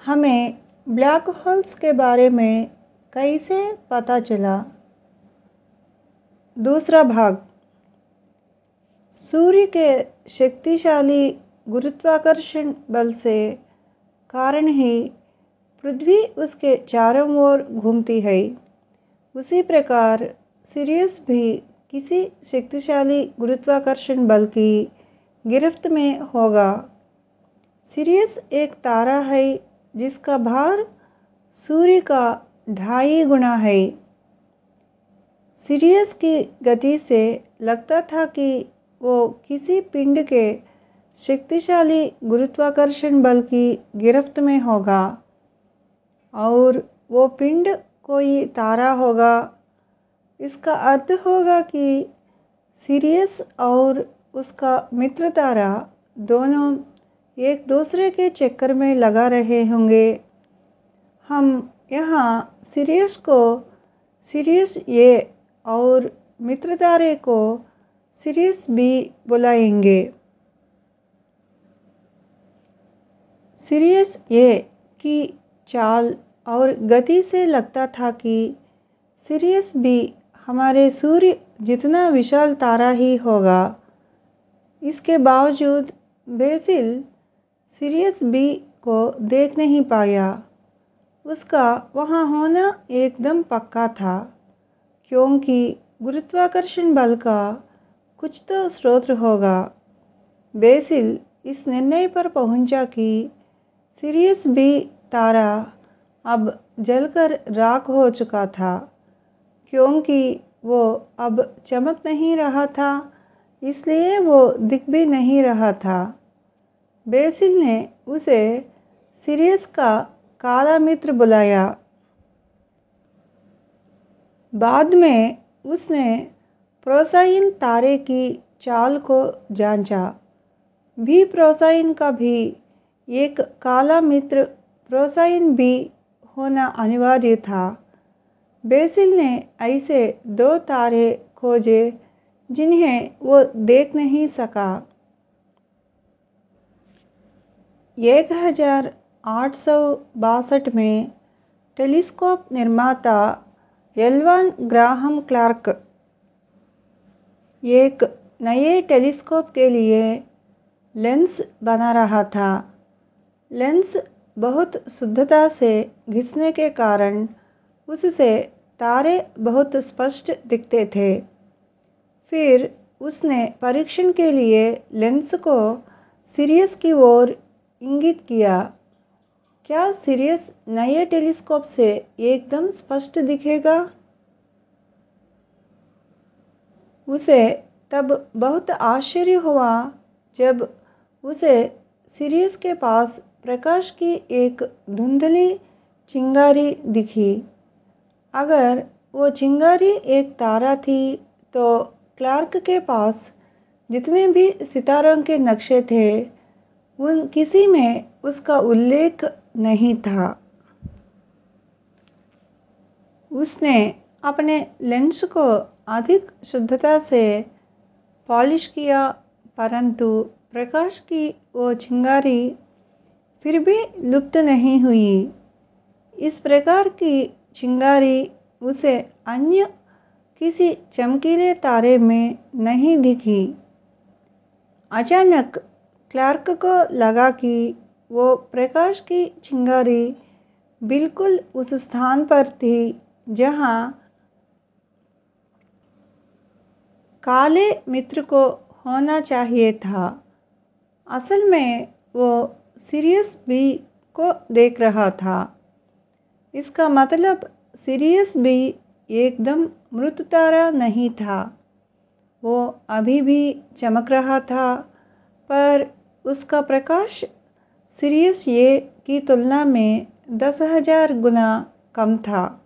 हमें black holes के बारे में कैसे पता चला? दूसरा भाग। सूर्य के शक्तिशाली गुरुत्वाकर्षण बल से कारण ही पृथ्वी उसके चारों ओर घूमती है। उसी प्रकार सिरियस भी किसी शक्तिशाली गुरुत्वाकर्षण बल की गिरफ्त में होगा। सिरियस एक तारा है जिसका भार सूर्य का 2.5 गुना है। सिरियस की गति से लगता था कि वो किसी पिंड के शक्तिशाली गुरुत्वाकर्षण बल की गिरफ्त में होगा और वो पिंड कोई तारा होगा। इसका अर्थ होगा कि सिरियस और उसका मित्र तारा दोनों एक दूसरे के चक्कर में लगा रहे होंगे। हम यहाँ सिरियस को सिरियस ए और मित्र तारे को सिरियस बी बुलाएंगे। सिरियस ए की चाल और गति से लगता था कि सिरियस बी हमारे सूर्य जितना विशाल तारा ही होगा। इसके बावजूद बेसिल सिरियस बी को देख नहीं पाया। उसका वहाँ होना एकदम पक्का था, क्योंकि गुरुत्वाकर्षण बल का कुछ तो स्रोत होगा। बेसिल इस निर्णय पर पहुँचा कि सिरियस बी तारा अब जलकर राख हो चुका था, क्योंकि वो अब चमक नहीं रहा था, इसलिए वो दिख भी नहीं रहा था। बेसिल ने उसे सिरियस का काला मित्र बुलाया। बाद में उसने प्रोसाइन तारे की चाल को जांचा। भी प्रोसाइन का भी एक काला मित्र प्रोसाइन बी होना अनिवार्य था। बेसिल ने ऐसे 2 तारे खोजे जिन्हें वो देख नहीं सका। 1862 में टेलीस्कोप निर्माता एल्वान ग्राहम क्लार्क एक नए टेलीस्कोप के लिए लेंस बना रहा था। लेंस बहुत शुद्धता से घिसने के कारण उससे तारे बहुत स्पष्ट दिखते थे। फिर उसने परीक्षण के लिए लेंस को सिरियस की ओर इंगित किया। क्या सिरियस नए टेलीस्कोप से एकदम स्पष्ट दिखेगा? उसे तब बहुत आश्चर्य हुआ जब उसे सिरियस के पास प्रकाश की एक धुंधली चिंगारी दिखी। अगर वो चिंगारी एक तारा थी तो क्लार्क के पास जितने भी सितारों के नक्शे थे उन किसी में उसका उल्लेख नहीं था। उसने अपने लेंस को अधिक शुद्धता से पॉलिश किया, परंतु प्रकाश की वो चिंगारी फिर भी लुप्त नहीं हुई। इस प्रकार की चिंगारी उसे अन्य किसी चमकीले तारे में नहीं दिखी। अचानक क्लार्क को लगा कि वो प्रकाश की चिंगारी बिल्कुल उस स्थान पर थी जहाँ काले मित्र को होना चाहिए था। असल में वो सिरियस बी को देख रहा था। इसका मतलब सिरियस बी एकदम मृत तारा नहीं था। वो अभी भी चमक रहा था, पर उसका प्रकाश सिरियस ए की तुलना में 10,000 गुना कम था।